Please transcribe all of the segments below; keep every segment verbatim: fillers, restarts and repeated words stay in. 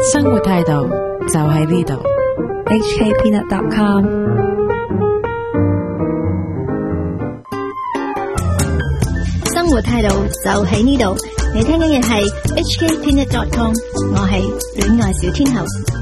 生活態度就喺呢度。 H K Peanut dot com 生活態度就喺呢度。你聽緊嘅係 H K Peanut dot com， 我係戀愛小天后。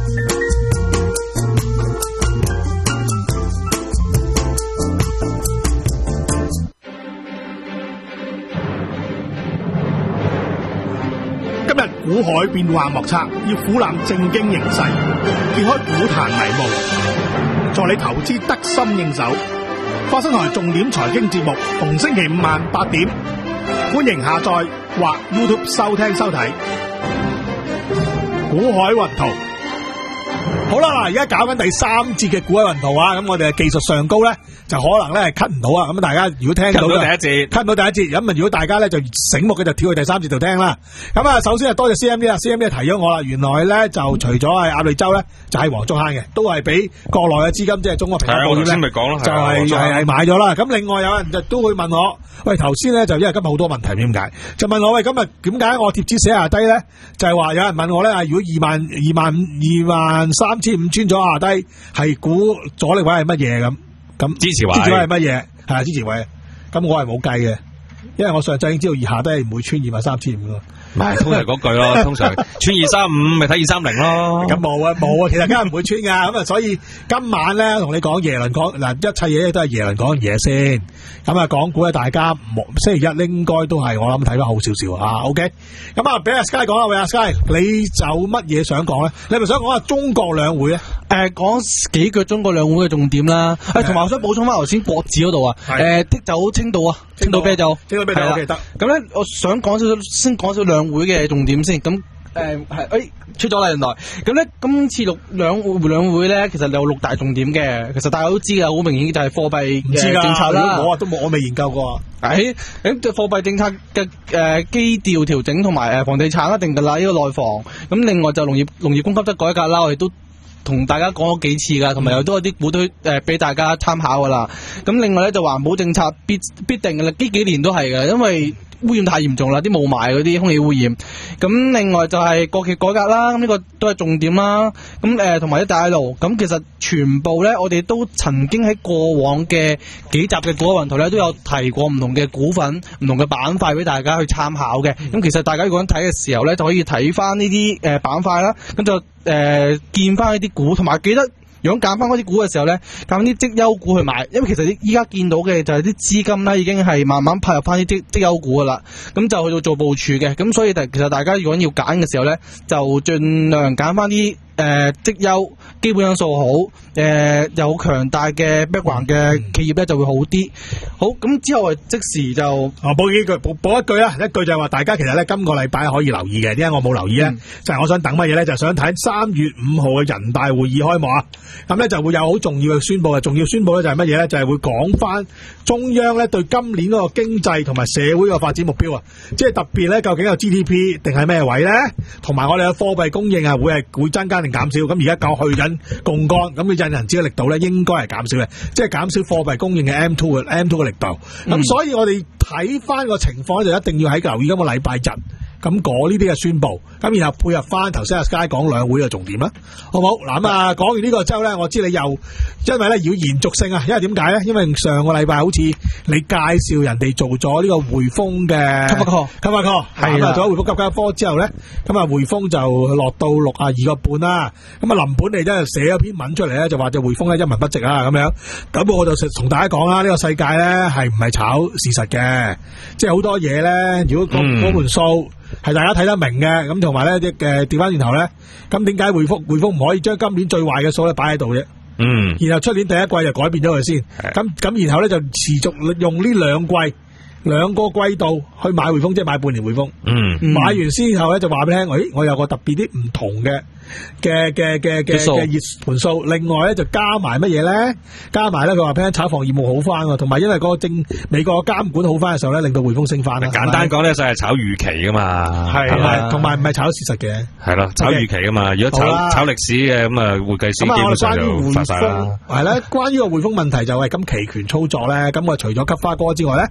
今日股海變幻莫測，要俯覽正經形勢，揭開股壇迷霧，助你投資得心應手。花生台重點財經節目，逢星期五晚八點，歡迎下載或 YouTube 收聽收睇。股海雲圖，好啦，而家搞緊第三節嘅股海雲圖啊，咁我哋嘅技術上高咧，就可能咧係 cut 唔到啊！咁大家如果聽到第一節 cut 唔到第一節，咁啊如果大家咧就醒目嘅就跳去第三節度聽啦。咁啊，首先係多謝 C M D 啦 ，C M D 提咗我啦，原來咧就除咗係鴨脷洲咧，就係黃竹坑嘅，都係俾國內嘅資金，即係中國平安保險咧， 先咪講咯， 就係係係買咗啦。咁另外有人就都會問我，喂，頭先咧就因為今日好多問題，點解？就問我喂，今日點解我貼紙寫下低咧？就係話有人問我咧，如果二萬二萬二萬三千五穿咗下低，係估阻力位係乜嘢咁？咁支持位， 支持位係乜嘢？係啊，支持位。咁我係冇計嘅，因為我上晝已經知道以下低唔會穿二萬三千五咯。 唔係，通常嗰句咯，通常穿二三五咪睇二三零咯。 咁冇啊冇啊，其實梗係唔會穿噶。咁啊，所以今晚咧同你講耶倫講嗱，一切嘢都係耶倫講嘢先。咁啊，港股咧大家星期一應該都係我諗睇得好少少啊。OK，咁啊，俾阿 Sky 講啦，喂阿 Sky，你有乜嘢想講咧？你係咪想講下中國兩會咧？ 誒，講幾句中國兩會嘅重點啦。誒，同埋我想補充翻頭先國指嗰度啊。誒，剔走青島啊，青島啤酒， 青島啤酒我記得。 咁咧，我想講少少，先講少兩會嘅重點先。咁誒係誒出咗啦，原來咁咧，今次六兩會兩會咧，其實有六大重點嘅。其實大家都知㗎，好明顯就係貨幣嘅政策啦。 我啊都冇，我未研究過。 喺誒貨幣政策嘅誒基調調整同埋誒房地產一定㗎啦，呢個內房。咁另外就農業農業供給側改革啦，我哋都同大家講咗幾次噶，同埋又都有啲股推誒俾大家參考噶啦。咁另外咧就環保政策必必定嘅啦，呢幾年都係嘅，因為污染太嚴重啦，啲霧霾嗰啲空氣污染。咁另外就係國企改革啦，咁呢個都係重點啦。咁誒同埋一帶一路，咁其實全部咧我哋都曾經喺過往嘅幾集嘅股海雲圖咧都有提過唔同嘅股份、唔同嘅板塊俾大家去參考嘅。咁其實大家如果睇嘅時候咧，就可以睇翻呢啲誒板塊啦，咁就誒、呃、見翻呢啲股，同埋記得如果揀翻嗰啲股嘅時候咧，揀翻啲績優股去買，因為其實依家見到嘅就係啲資金咧已經係慢慢派入翻啲績績優股噶啦，咁就去到做部署嘅。咁所以其實大家如果要揀嘅時候咧，就盡量揀翻啲誒績優、基本因素好、誒、呃、有強大嘅 background 嘅企業咧就會好啲。好，咁之後即時就哦補幾句，補補一句啦，一句就係話大家其實咧今個禮拜可以留意嘅，點解我冇留意咧？嗯、就係我想等乜嘢咧？就係、想睇三月五號嘅人大會議開幕啊！咁咧就會有好重要嘅宣佈嘅，重要宣佈咧就係乜嘢咧？就係、係、會講翻中央咧對今年嗰個經濟同埋社會嘅發展目標啊！即係特別咧，究竟有 G D P 定係咩位咧？同埋我哋嘅貨幣供應啊，會係會增加定減少？咁而家夠去緊槓桿，咁嘅印銀紙嘅力度咧應該係減少嘅，即係減少貨幣供應嘅 M two 嘅 M two 嘅力度。咁、嗯、所以我哋睇翻個情況就一定要喺留意今個禮拜日。咁講呢啲嘅宣佈，咁然後配合翻頭先阿 Sky 講兩會嘅重點啦，好唔好？嗱咁啊，講完呢個之後咧，我知你又因為咧要延續性啊，因為點解咧？因為上個禮拜好似你介紹人哋做咗呢個匯豐嘅 Cover Call Cover Call 係啦，做咗匯豐 Cover Call之後咧，咁啊匯豐就落到六啊二個半啦。咁啊林本利真係寫咗篇文出嚟咧，就話隻匯豐咧一文不值啊咁樣。咁我就同大家講啦，呢、這個世界咧係唔係炒事實嘅，即係好多嘢咧，如果嗰嗰盤數。嗯係大家睇得明嘅，咁同埋咧啲誒調翻轉頭咧，咁點解匯豐匯豐唔可以將今年最壞嘅數咧擺喺度啫？嗯，然後出年第一季就改變咗佢先，咁咁然後咧就持續用呢兩季兩個季度去買匯豐，即係買半年匯豐。嗯，買完之後咧就話俾你聽，誒，我有個特別啲唔同嘅嘅嘅嘅嘅嘅熱盤數，另外咧就加埋乜嘢咧？加埋咧佢話俾你聽炒房業務好翻，同埋因為嗰個政美國監管好翻嘅時候咧，令到匯豐升翻啦。 簡單講咧就係炒預期噶嘛，係同埋同埋唔係炒事實嘅，係咯， 炒預期噶嘛。如果炒炒歷史嘅咁啊，會計師基本上就發晒啦。 係啦，關於個匯豐問題就係咁期權操作咧，咁我除咗吸花哥之外咧。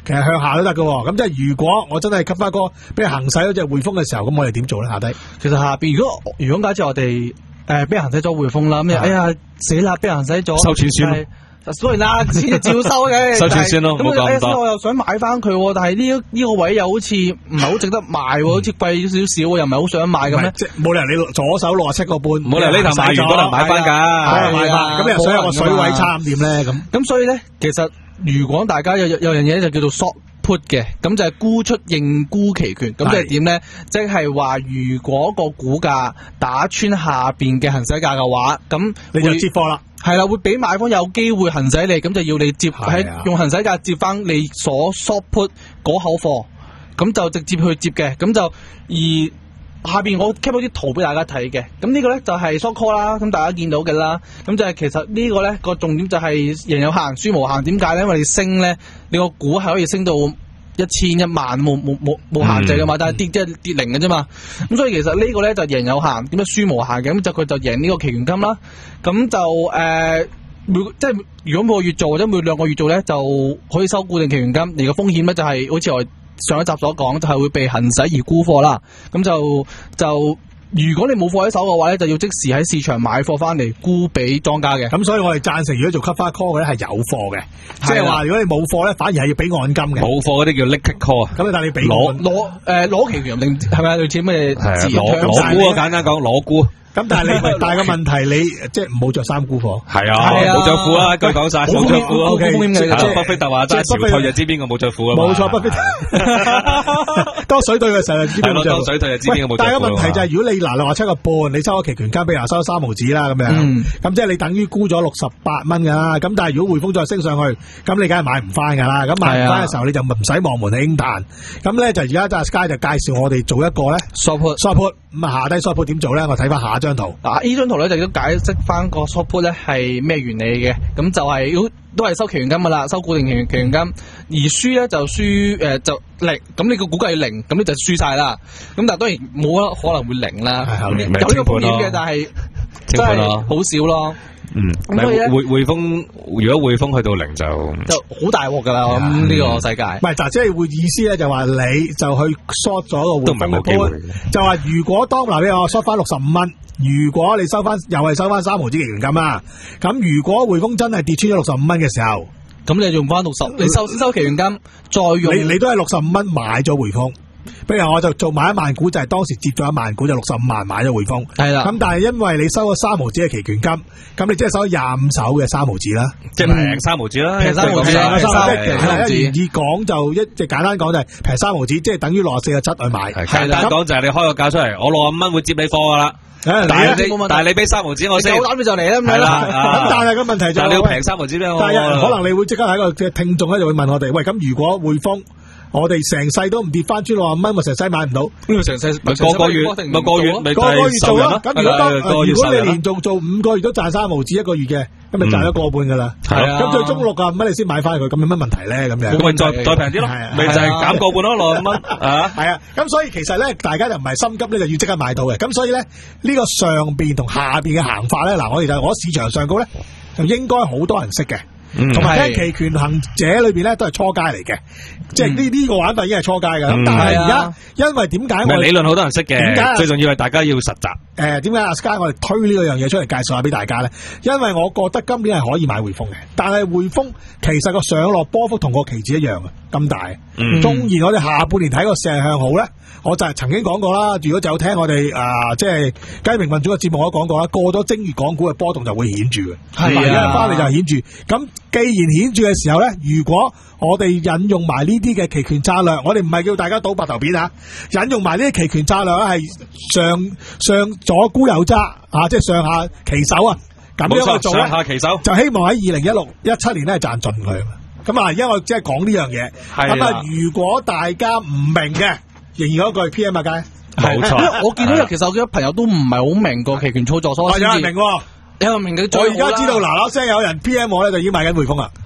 其實向下都得㗎。咁即係如果我真係吸翻個俾人行使嗰隻匯豐嘅時候，咁我哋點做咧？下低其實下邊如果如果假設我哋誒俾人行使咗匯豐啦，咁哎呀死啦，俾人行使咗收錢先咯。 當然啦，錢照收嘅， 收錢先咯， 咁冇咁多。 我又想買翻佢，但係呢呢個位又好似唔係好值得賣，好似貴少少，又唔係好想買咁咧。 即係冇理由你左手六十七個半， 冇理由呢頭買完嗰頭買翻㗎。 咁你又想有個水位差咁點咧？咁咁所以咧，其實如果大家有有樣嘢就叫做 short put 嘅，咁就係沽出認沽期權。咁即係點咧？即係話如果個股價打穿下邊嘅行使價嘅話，咁你就接貨啦。 係啦，會俾買方有機會行使你，咁就要你接喺用行使價接翻你所 short put 嗰口貨，咁就直接去接嘅，咁就而下邊我 keep 咗啲圖俾大家睇嘅，咁呢個咧就係 short call 啦，咁大家見到嘅啦，咁就係其實呢個咧個重點就係贏有限，輸無限，點解咧？因為你升咧，你個股係可以升到一千一萬冇冇冇冇限制噶嘛，嗯、但係跌即係跌零嘅啫嘛。咁所以其實呢個咧就贏有限，點解輸無限嘅？咁就佢就贏呢個期權金啦。咁就誒、呃、每即係如果每個月做或者每兩個月做咧，就可以收固定期權金。而個風險咧就係、是、好似我上一集所講，就係、是、會被行使而沽貨啦。咁就就。如果你冇貨喺手嘅話咧，就要即時喺市場買貨翻嚟沽俾莊家嘅。 咁所以我哋贊成，如果做 cover call 嘅咧係有貨嘅，即係話如果你冇貨咧，反而係要俾按金嘅。 冇貨嗰啲叫 liquid call 啊。 咁但係你俾攞攞誒攞期權定係咪類似咩字？ 攞攞沽啊，簡單講攞沽。 咁但係你但係個問題，你即係唔好着衫沽貨。 係啊，冇着褲啊，句講晒冇着褲啊。 O K， 巴菲特話齋潮退就知邊個冇着褲啊。 冇錯，巴菲特多水退嘅時候就知邊個冇着褲。 多水退就知邊個冇着褲。 但係個問題就係，如果你嗱六十七個半，你收咗期權金，比如話收咗三毫子啦咁樣，咁即係你等於沽咗六十八蚊噶啦。咁但係如果匯豐再升上去，咁你梗係買唔翻噶啦。咁買唔翻嘅時候，你就唔使望門興嘆。咁咧就而家就 Sky 就介紹我哋做一個咧 short put short put。咁啊下低 short put 點做咧？我睇翻下一張圖。 嗱，呢張圖咧就都解釋翻個 short put 咧係咩原理嘅。咁就係、是、都係收期權金噶啦，收固定期權期權金。而輸咧就輸誒、呃、就零，咁你個估計係零，咁你就輸晒啦。咁但係當然冇可能會零啦，有呢個風險嘅，但係真係好少咯。 嗯，咁所以咧，匯匯豐如果匯豐去到零就就好大鑊噶啦，咁呢個世界。 唔係，嗱，即係會意思咧，就話你就去 short 咗個匯豐嘅 put，就話如果當嗱你話 short 翻六十五蚊，如果你收翻又係收翻三毫子期權金啊，咁如果匯豐真係跌穿咗六十五蚊嘅時候， 咁你用翻六十，你收先收期權金，再用你你都係六十五蚊買咗匯豐。譬如我就做買一萬股，就係、是、當時接咗一萬股就六十五萬買咗匯豐，係啦。咁但係因為你收咗三毫子嘅期權金，咁你即係收咗廿五手嘅三毫子啦， 即係平三毫子啦， 平三毫子，平三毫子。 一願意講就一即係簡單講就係平三毫子，即係等於六十四個七去買。 簡單講就係你開個價出嚟，我六十五蚊會接你貨噶啦。但係你但係你俾三毫子我先， 我諗你就嚟啦咁樣啦。 咁但係個問題就係你要平三毫子俾我。 但係可能你會即刻喺個嘅聽眾咧就會問我哋，喂，咁如果匯豐我哋成世都唔跌翻穿六十蚊，咪成世買唔到。 咁成世咪個個月咪個月咪個個月做咯。咁如果當如果你連續做五個月都賺三毫子一個月嘅，咁咪賺咗個半噶啦。係啊。咁最終六十五蚊你先買翻佢，咁有乜問題咧？咁樣。 咁咪再再平啲咯。咪就係減個半咯，六十五蚊啊。 係啊。咁所以其實咧，大家就唔係心急咧，就要即刻買到嘅。咁所以咧，呢個上邊同下邊嘅行法咧，嗱，我哋就我市場上高咧，就應該好多人識嘅。同埋咧，期權行者裏邊咧都係初階嚟嘅，即係呢呢個玩法已經係初階嘅。咁、嗯、但係而家因為點解我理論好多人識嘅？點解最重要係大家要實習？誒、 呃，點解阿 Sky 我哋推呢個樣嘢出嚟介紹下俾大家咧？因為我覺得今年係可以買匯豐嘅，但係匯豐其實個上落波幅同個期指一樣嘅咁大。嗯，縱然我哋下半年睇個勢向好咧，我就係曾經講過啦。如果就有聽我哋啊、呃，即係雞鳴民主嘅節目，我都講過啦。過咗正月港股嘅波動就會顯著嘅，係啊，翻嚟就顯著。咁既然顯著嘅時候咧，如果我哋引用埋呢啲嘅期權策略，我哋唔係叫大家賭白頭片啊，引用埋呢啲期權策略咧，係上上左沽右揸啊，即係上下其手啊，咁樣去做咧， 上下其手就希望喺二零一六一七年咧賺盡佢。咁啊，而家我即係講呢樣嘢。咁啊，如果大家唔明嘅，仍然嗰句 P M 啊，街冇錯。 因為我見到其實我嘅朋友都唔係好明個期權操作，所以有人明， 有人明嘅。 我而家知道嗱嗱聲有人 P M 我咧，就已經買緊匯豐啦。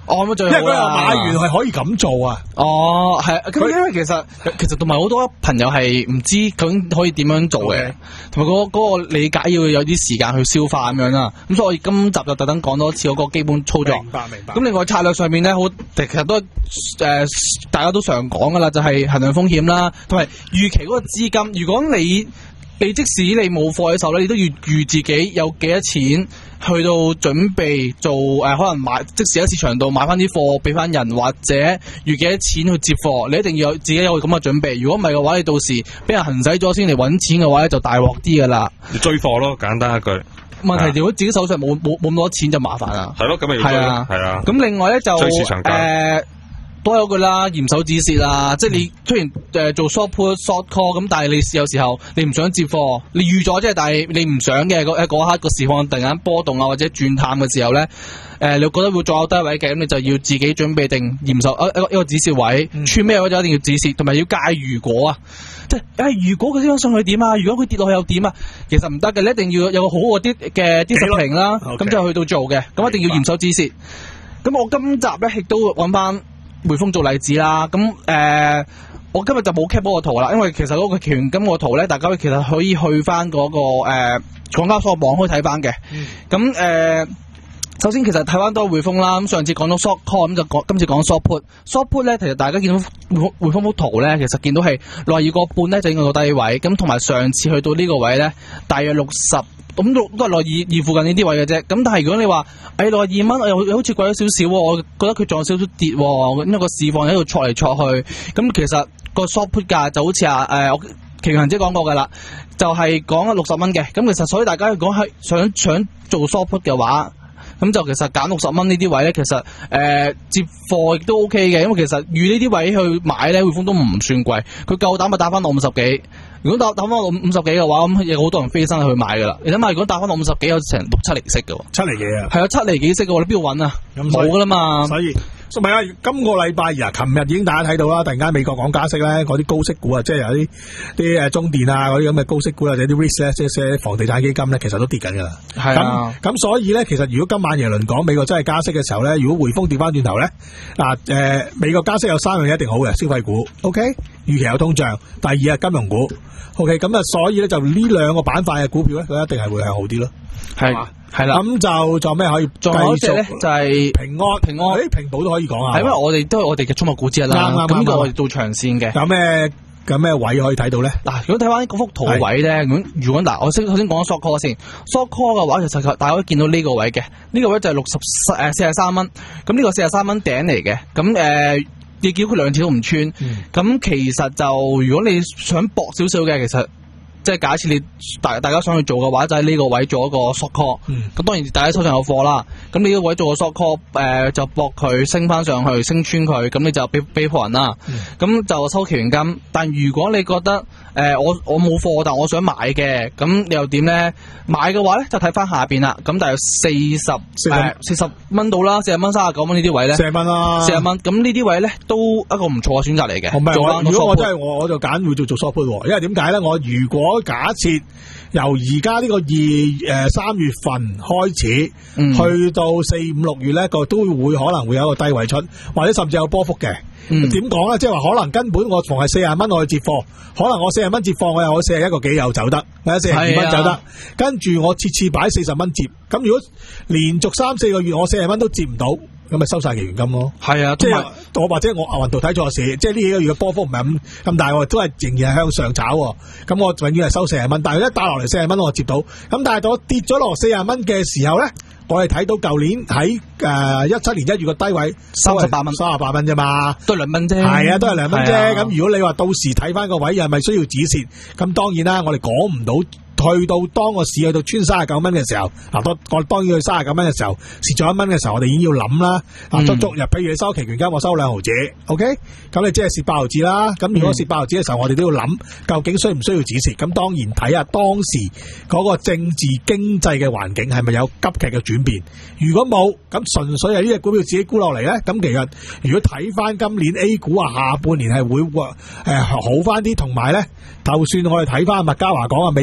哦，咁最好啦。 因為佢話買完係可以咁做啊。 哦，係，咁因為其實其實同埋好多朋友係唔知究竟可以點樣做嘅，同埋嗰嗰個理解要有啲時間去消化咁樣啦。咁所以我今集就特登講多次嗰個基本操作。 明白明白。咁另外策略上面咧，好其實都誒、呃、大家都常講噶啦，就係、是、衡量風險啦，同埋預期嗰個資金。如果你你即使你冇貨嘅時候咧，你都要預自己有幾多錢去到準備做誒、呃，可能買即時喺市場度買翻啲貨俾翻人，或者預幾多錢去接貨，你一定要有自己有咁嘅準備。如果唔係嘅話，你到時俾人行使咗先嚟揾錢嘅話咧，就大鑊啲噶啦。 你追貨咯，簡單一句。 問題如果自己手上冇冇冇咁多錢就麻煩啦。 係咯，咁咪要追咯。係啊。咁另外咧就追市場價。 呃都有句啦，嚴守止蝕啦，即係你雖然誒、呃、做 short put short call 咁，但係你有時候你唔想接貨，你預咗即係，但係你唔想嘅嗰嗰刻個市況突然間波動啊，或者轉淡嘅時候咧，誒、呃、你覺得會再有低位嘅，咁你就要自己準備定嚴守一一個一個止蝕位，嗯、穿咩位就一定要止蝕，同埋要介如果啊，即係誒、哎、如果佢升上去點啊，如果佢跌落去又點啊，其實唔得嘅，你一定要有個好啲嘅啲實評啦，咁 Okay. 就去到做嘅，咁一定要嚴守止蝕。咁我今集咧亦都揾翻匯豐做例子啦，咁誒、呃，我今日就冇 cap 嗰個圖啦，因為其實嗰個期權金個圖咧，大家其實可以去翻嗰、那個誒、呃、港交所網可以睇翻嘅。咁誒、嗯呃，首先其實睇翻多匯豐啦，咁上次講到 short call，咁就講今次講 short put。short put 咧，其實大家見到匯匯豐幅圖咧，其實見到係六十二個半咧就應該個低位，咁同埋上次去到呢個位咧，大約六十。咁都都係落二二附近呢啲位嘅啫，咁但係如果你話誒落二蚊，又好似貴咗少少，我覺得佢仲有少少跌，咁因為個市況喺度挫嚟挫去，咁其實個 short put 價就好似啊誒，我奇強姐講過噶啦，就係講六十蚊嘅，咁其實所以大家如果係想想做 short put 嘅話，咁就其實揀六十蚊呢啲位咧，其實誒、呃、接貨亦都 OK 嘅，因為其實預呢啲位去買咧，匯豐都唔算貴，佢夠膽咪打翻落五十幾。如果打打翻落五十幾嘅話，咁有好多人飛身去買噶啦。你諗下，如果打翻落五十幾，有成六七厘息嘅， 七厘幾啊？係啊，七厘幾息嘅，你邊度揾啊？冇噶啦嘛。所以， 唔係啊，今個禮拜啊，琴日已經大家睇到啦。突然間美國講加息咧，嗰啲高息股啊，即係有啲啲誒中電啊嗰啲咁嘅高息股或者啲 risk 咧，即係房地產基金咧，其實都跌緊噶啦。係啊。咁咁所以咧，其實如果今晚耶倫講美國真係加息嘅時候咧，如果匯豐跌翻轉頭咧，嗱誒，美國加息有三樣嘢一定好嘅，消費股 ，OK， 預期有通脹，第二係金融股。OK， 咁啊，所以咧就呢兩個板塊嘅股票咧，佢一定係會向好啲咯。係嘛，係啦。咁就仲有咩可以？仲有一隻咧，就係平安，平安，誒，平保都可以講啊。係因為我哋都係我哋嘅寵物股之一啦。啱啱咁呢個我哋做長線嘅。有咩有咩位可以睇到咧？嗱，如果睇翻嗰幅圖位咧，咁如果嗱，我先頭先講 short call 先 ，short call 嘅話，其實大家可以見到呢個位嘅，呢個位就係六十誒四十三蚊。咁呢個四十三蚊頂嚟嘅，咁誒。你叫佢兩次都唔穿，咁、嗯、其實就如果你想搏少少嘅，其實即係假設你大大家想去做嘅話，就喺、是、呢個位做一個 short call。咁、嗯、當然大家手上有貨啦，咁你呢個位做個 short call，誒、呃、就搏佢升翻上去，升穿佢，咁你就俾俾貨人啦。咁、嗯、就收期權金。但如果你覺得誒、呃、我我冇貨，但我想買嘅，咁你又點咧？買嘅話咧就睇翻下邊啦。咁大約四十誒四十蚊到啦，四十蚊、三十九蚊呢啲位咧，四十蚊啦，四十蚊。咁呢啲位咧都一個唔錯嘅選擇嚟嘅。唔係，如果我真係我我就揀會做做 short put，因為點解咧？我如果假設由而家呢個二誒三月份開始，嗯、去到四五六月咧，個都會可能會有一個低位出，或者甚至有波幅嘅。點講咧？即係話可能根本我逢係四十蚊我去接貨，可能我四十蚊接貨，我又我四十一個幾又走得，或者四十二蚊走得，啊、跟住我次次擺四十蚊接，咁如果連續三四個月我四十蚊都接唔到，咁咪收晒期權金咯。係啊，即係我或者我阿雲圖睇錯市，即係呢幾個月嘅波幅唔係咁咁大，我都係仍然係向上炒，咁我永遠係收四十蚊，但係一打落嚟四十蚊我接到，咁但係我跌咗落四十蚊嘅時候咧。我哋睇到舊年喺誒一七年一月個低位三十八蚊，三十八蚊啫嘛，都係兩蚊啫。係啊，都係兩蚊啫。咁、啊、如果你話到時睇翻個位，又係咪需要止蝕？咁當然啦，我哋講唔到。去到當個市去到穿三十九蚊嘅時候，嗱，我當然去三十九蚊嘅時候，蝕咗一蚊嘅時候，我哋已經要諗啦。啊、嗯，足足日，譬如你收期權金，我收兩毫子 ，OK， 咁你即係蝕八毫子啦。咁如果蝕八毫子嘅時候，我哋都要諗究竟需唔需要止蝕。咁當然睇下當時嗰個政治經濟嘅環境係咪有急劇嘅轉變。如果冇，咁純粹係呢隻股票自己沽落嚟咧，咁其實如果睇翻今年 A 股啊，下半年係會誒、呃、好翻啲，同埋咧，就算我哋睇翻麥嘉華講啊，美股會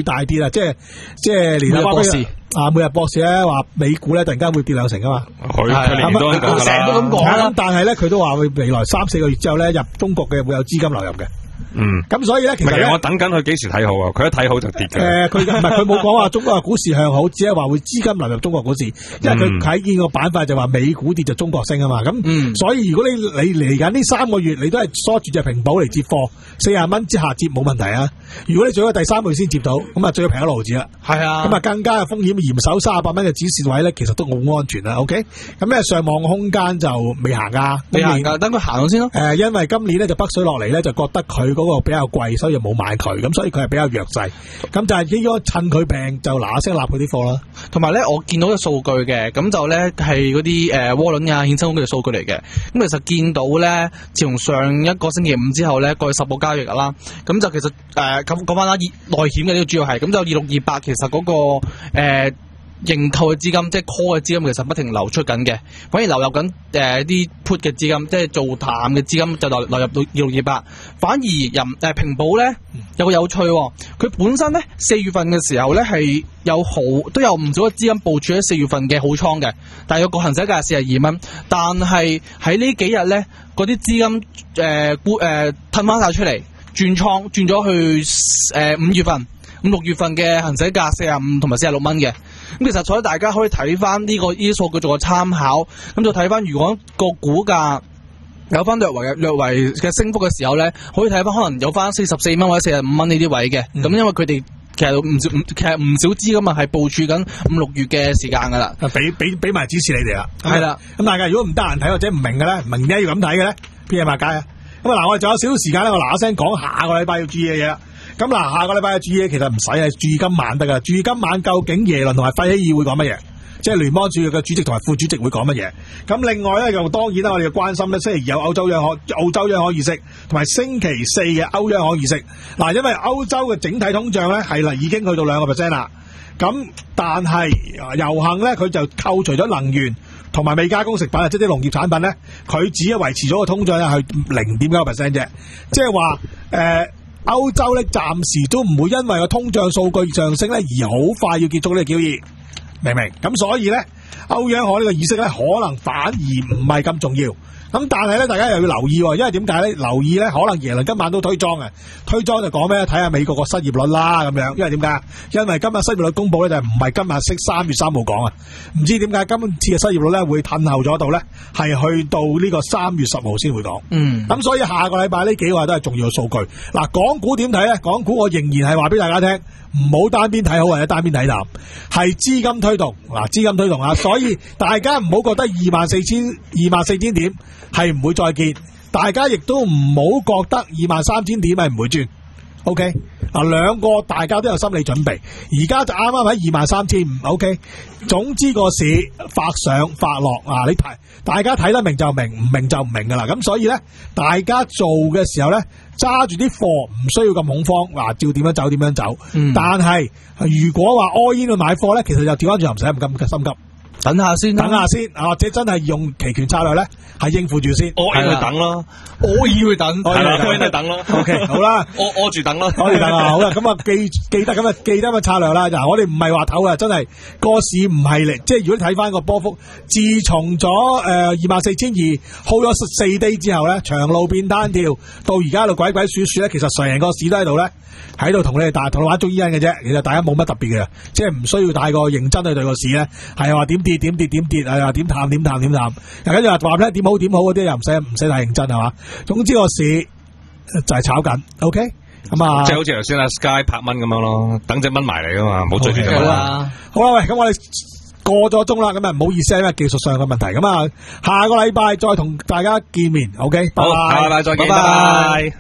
會大跌啊！即係即係連阿博士啊，每日博士咧話美股咧突然間會跌兩成啊嘛， 佢佢年都成日都咁講啦。 但係咧佢都話會未來三四個月之後咧入中國嘅會有資金流入嘅。 嗯，咁所以咧，其實我等緊佢幾時睇好啊？佢一睇好就跌嘅。誒、 呃，佢唔係佢冇講話中國嘅股市向好，只係話會資金流入中國股市，因為佢睇見個板塊就話美股跌就中國升啊嘛。咁、嗯，所以如果你你嚟緊呢三個月你都係梳住隻平保嚟接貨，四十蚊之下接冇問題啊。如果你最好第三個月先接到，咁啊最好平一毫子啦。係啊，咁啊更加嘅風險嚴守三十八蚊嘅止蝕位咧，其實都好安全啦。OK，咁咧上望空間就未行噶， 未行噶，等佢行咗先咯。 誒、呃，因為今年咧就北水落嚟咧，就覺得佢嗰個比較貴。所以就冇買佢，咁所以佢係比較弱勢，咁就係應該趁佢病就嗱嗱聲立佢啲貨啦。 同埋咧，我見到嘅數據嘅，咁就咧係嗰啲誒窩輪啊、衍生工具嘅數據嚟嘅。咁其實見到咧，自從上一個星期五之後咧，過去十個交易日啦，咁就其實誒咁講翻啦，內險嘅呢個主要係，咁就二六二八，其實嗰、那個誒。呃認購嘅資金，即係 call 嘅資金，其實不停流出緊嘅，反而流入緊誒啲 put 嘅資金，即係做淡嘅資金就流流入到二六二八。反而人誒、呃、平保咧有個有趣、哦，佢本身咧四月份嘅時候咧係有好都有唔少嘅資金部署喺四月份嘅好倉嘅，但係個行使價係四十二蚊，但係喺呢幾日咧嗰啲資金誒沽誒褪翻晒出嚟，轉倉轉咗去誒五、呃、月份。咁六月份嘅行使價四十五同埋四十六蚊嘅，咁其實所以大家可以睇翻呢個呢啲數據做個參考，咁就睇翻如果個股價有翻略為略為嘅升幅嘅時候咧，可以睇翻可能有翻四十四蚊或者四十五蚊呢啲位嘅，咁、嗯、因為佢哋其實唔少其實唔少資金啊係部署緊五六月嘅時間噶啦， 俾俾俾埋指示你哋啦， 係啦， 咁大家如果唔得閒睇或者唔明嘅咧，唔明點解要咁睇嘅咧，邊嘢賣街啊？咁啊嗱，我哋仲有少少時間咧，我嗱嗱聲講下個禮拜要注意嘅嘢。咁嗱，下個禮拜嘅注意其實唔使係注意今晚得噶，注意今晚究竟耶倫同埋費希爾會講乜嘢，即係聯邦儲備嘅主席同埋副主席會講乜嘢。咁另外咧，又當然啦，我哋要關心咧，星期二有歐洲央行、澳洲央行議息，同埋星期四嘅歐央行議息。嗱，因為歐洲嘅整體通脹咧係啦，已經去到兩個 percent 啦。咁但係遊行咧，佢就扣除咗能源同埋未加工食品啊，即係啲農業產品咧，佢只係維持咗個通脹咧係零點九個 percent 啫，即係話誒。呃歐洲咧暫時都唔會因為個通脹數據上升咧而好快要結束呢個交易，明唔明？咁所以咧，歐央行呢個議息咧可能反而唔係咁重要。咁但係咧，大家又要留意，因為點解咧？留意咧，可能耶倫今晚都推莊嘅，推莊就講咩？睇下美國個失業率啦，咁樣。因為點解？因為今日失業率公布咧就唔係今日識三月三號講啊，唔知點解今次嘅失業率咧會褪後咗度咧，係去到呢個三月十號先會講。嗯。咁所以下個禮拜呢幾個都係重要嘅數據。嗱，港股點睇咧？港股我仍然係話俾大家聽，唔好單邊睇好或者單邊睇淡，係資金推動。嗱，資金推動啊，所以大家唔好覺得二萬四千二萬四千點係唔會再見，大家亦都唔好覺得二萬三千點係唔會轉。OK，嗱，兩個大家都有心理準備，而家就啱啱喺二萬三千五。OK，總之個市發上發落啊，你睇大家睇得明就明，唔明就唔明噶啦。咁所以咧，大家做嘅時候咧，揸住啲貨唔需要咁恐慌，嗱、啊，照點樣走點樣走。嗯、但係如果話 all in 去買貨咧，其實就調翻轉又唔使咁心急。 等下先， 等下先，或者真係用期權策略咧，係應付住先。 我要去等咯， 我要去等， 係啦，我要去等咯。 O K，好啦， 我我住等咯， 我住等啊，好啦，咁啊記記得咁啊記得咁嘅策略啦。嗱，我哋唔係話唞啊，真係個市唔係嚟，即係如果睇翻個波幅，自從咗誒二萬四千二 hold 咗四 day 之後咧，長路變單調，到而家喺度鬼鬼祟祟咧，其實成個市都喺度咧。喺度同你哋大同玩中醫因嘅啫，其實大家冇乜特別嘅，即係唔需要太過認真去對個市咧，係話點跌點跌點跌，係話點淡點淡點淡，又跟住話話咧點好點好嗰啲又唔使唔使太認真係嘛，總之個市就係炒緊 ，OK， 咁啊， 即係好似頭先阿 Sky 拍蚊咁樣咯，等隻蚊埋嚟噶嘛，唔好追住隻蚊啦。 好啦，喂，咁我哋過咗鐘啦，咁啊唔好意思，因為技術上嘅問題，咁啊下個禮拜再同大家見面 ，OK， 拜拜， 好，下個禮拜再見，拜拜。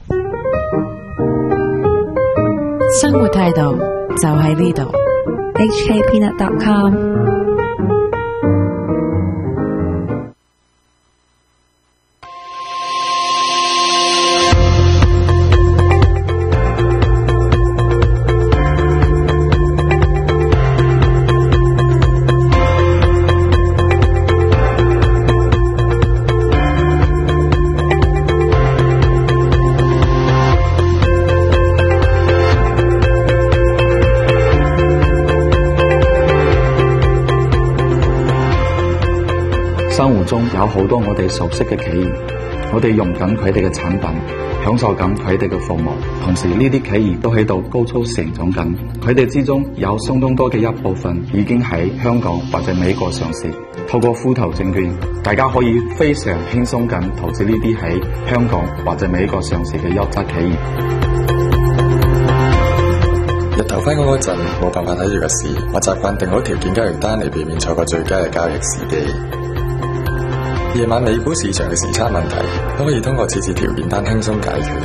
生活態度就喺呢度 H K Peanut dot com 中有好多我哋熟悉嘅企業，我哋用緊佢哋嘅產品，享受緊佢哋嘅服務，同時呢啲企業都喺度高速成長緊，佢哋之中有相當多嘅一部分已經喺香港或者美國上市。透過富途證券，大家可以非常輕鬆咁投資呢啲喺香港或者美國上市嘅優質企業。 日頭翻工嗰陣冇辦法睇住個市，我習慣定好條件交易單嚟避免錯過最佳嘅交易時機。夜晚美股市場嘅時差問題都可以通過設置條件單輕鬆解決。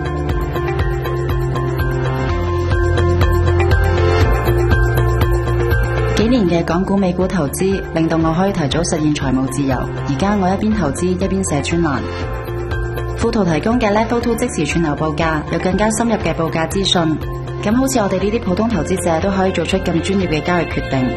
幾年嘅港股美股投資令到我可以提早實現財務自由。而家我一邊投資一邊寫專欄。富途提供嘅 Level Two 即時串流報價，有更加深入嘅報價資訊。咁好似我哋呢啲普通投資者都可以做出咁專業嘅交易決定。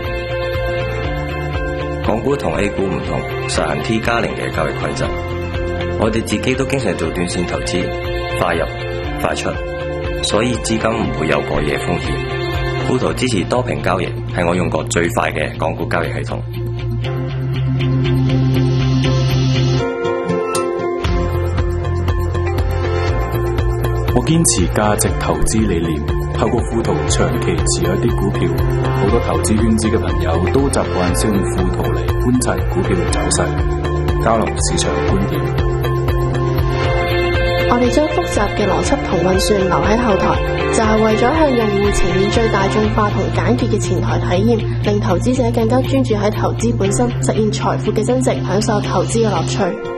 港股同 A 股唔同，實行 T 加零嘅交易規則。我哋自己都經常做短線投資，快入快出，所以資金唔會有過夜風險。富途支持多屏交易，係我用過最快嘅港股交易系統。 我堅持價值投資理念，透過富途長期持有一啲股票。好多投資圈子嘅朋友都習慣使用富途嚟觀察股票走勢，交流市場觀點。 我哋將複雜嘅邏輯同運算留喺後台，就係為咗向用戶呈現最大眾化同簡潔嘅前台體驗，令投資者更加專注喺投資本身，實現財富嘅增值，享受投資嘅樂趣。